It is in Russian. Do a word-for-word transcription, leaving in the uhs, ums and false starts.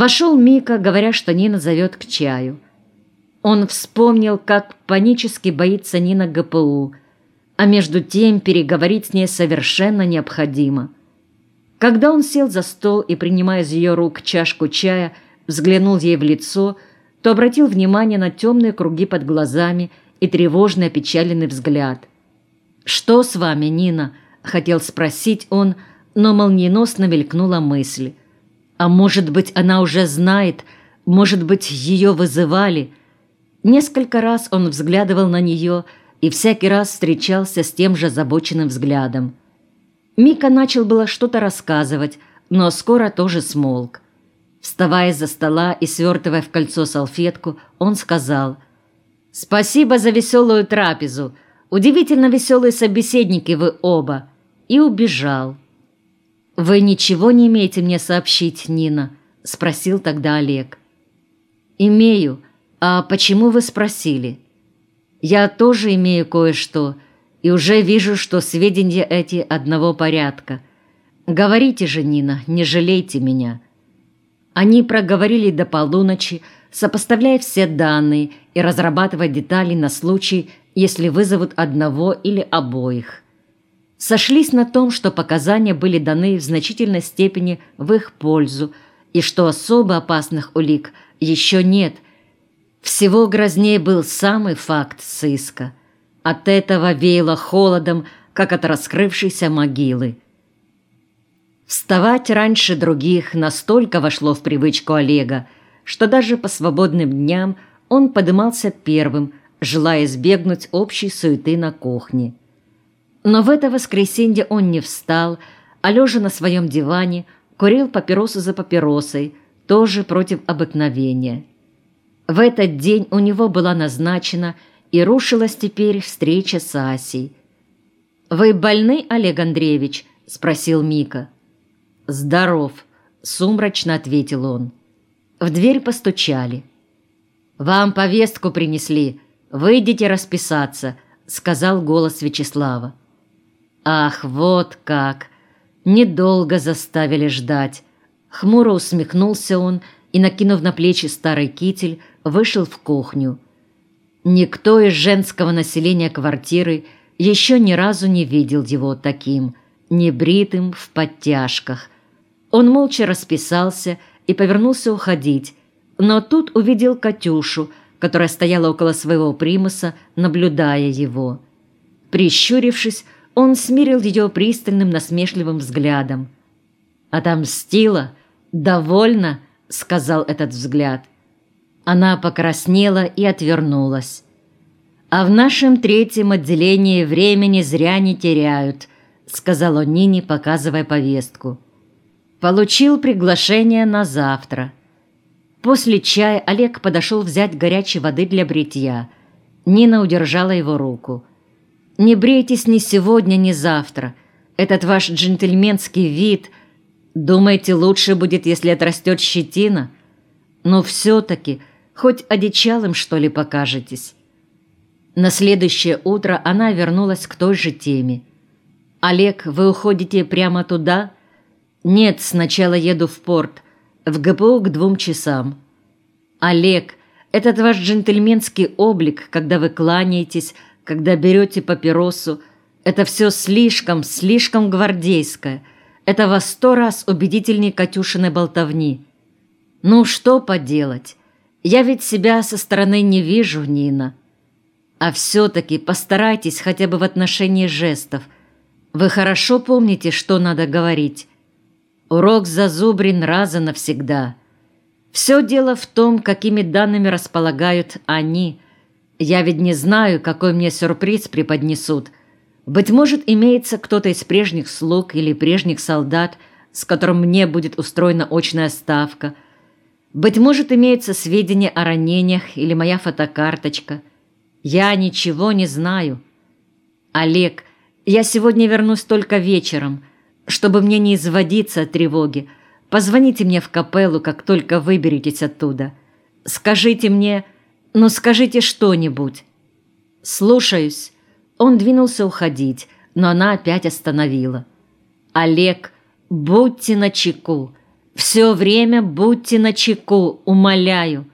Вошел Мика, говоря, что Нина зовет к чаю. Он вспомнил, как панически боится Нина ГПУ, а между тем переговорить с ней совершенно необходимо. Когда он сел за стол и, принимая из ее рук чашку чая, взглянул ей в лицо, то обратил внимание на темные круги под глазами и тревожный опечаленный взгляд. «Что с вами, Нина?» — хотел спросить он, но молниеносно мелькнула мысль. «А может быть, она уже знает, может быть, ее вызывали?» Несколько раз он взглядывал на нее и всякий раз встречался с тем же озабоченным взглядом. Мика начал было что-то рассказывать, но скоро тоже смолк. Вставая из-за стола и свертывая в кольцо салфетку, он сказал: «Спасибо за веселую трапезу. Удивительно веселые собеседники вы оба». И убежал. «Вы ничего не имеете мне сообщить, Нина?» — спросил тогда Олег. «Имею. А почему вы спросили?» «Я тоже имею кое-что, и уже вижу, что сведения эти одного порядка. Говорите же, Нина, не жалейте меня». Они проговорили до полуночи, сопоставляя все данные и разрабатывая детали на случай, если вызовут одного или обоих. Сошлись на том, что показания были даны в значительной степени в их пользу и что особо опасных улик еще нет. Всего грознее был самый факт сыска. От этого веяло холодом, как от раскрывшейся могилы. Вставать раньше других настолько вошло в привычку Олега, что даже по свободным дням он подымался первым, желая избегнуть общей суеты на кухне. Но в это воскресенье он не встал, а лежа на своем диване курил папиросу за папиросой, тоже против обыкновения. В этот день у него была назначена и рушилась теперь встреча с Асей. «Вы больны, Олег Андреевич?» – спросил Мика. «Здоров», – сумрачно ответил он. В дверь постучали. «Вам повестку принесли. Выйдите расписаться», – сказал голос Вячеслава. «Ах, вот как! Недолго заставили ждать!» Хмуро усмехнулся он и, накинув на плечи старый китель, вышел в кухню. Никто из женского населения квартиры еще ни разу не видел его таким, небритым, в подтяжках. Он молча расписался и повернулся уходить, но тут увидел Катюшу, которая стояла около своего примуса, наблюдая его. Прищурившись, он смирил ее пристальным насмешливым взглядом. «Отомстила? Довольно?» — сказал этот взгляд. Она покраснела и отвернулась. «А в нашем третьем отделении времени зря не теряют», — сказал он Нине, показывая повестку. Получил приглашение на завтра. После чая Олег подошел взять горячей воды для бритья. Нина удержала его руку. «Не брейтесь ни сегодня, ни завтра. Этот ваш джентльменский вид. Думаете, лучше будет, если отрастет щетина? Но все-таки хоть одичалым, что ли, покажетесь». На следующее утро она вернулась к той же теме. «Олег, вы уходите прямо туда?» «Нет, сначала еду в порт. В ГПУ к двум часам». «Олег, этот ваш джентльменский облик, когда вы кланяетесь, когда берете папиросу, это все слишком, слишком гвардейское. Это во сто раз убедительнее Катюшиной болтовни. Ну, что поделать? Я ведь себя со стороны не вижу, Нина. А все-таки постарайтесь хотя бы в отношении жестов. Вы хорошо помните, что надо говорить? Урок зазубрен раз и навсегда. Все дело в том, какими данными располагают они. Я ведь не знаю, какой мне сюрприз преподнесут. Быть может, имеется кто-то из прежних слуг или прежних солдат, с которым мне будет устроена очная ставка. Быть может, имеются сведения о ранениях или моя фотокарточка. Я ничего не знаю. Олег, я сегодня вернусь только вечером. Чтобы мне не изводиться от тревоги, позвоните мне в капеллу, как только выберетесь оттуда. Скажите мне... Ну, скажите что-нибудь». «Слушаюсь». Он двинулся уходить, но она опять остановила. «Олег, будьте начеку. Все время будьте начеку, умоляю.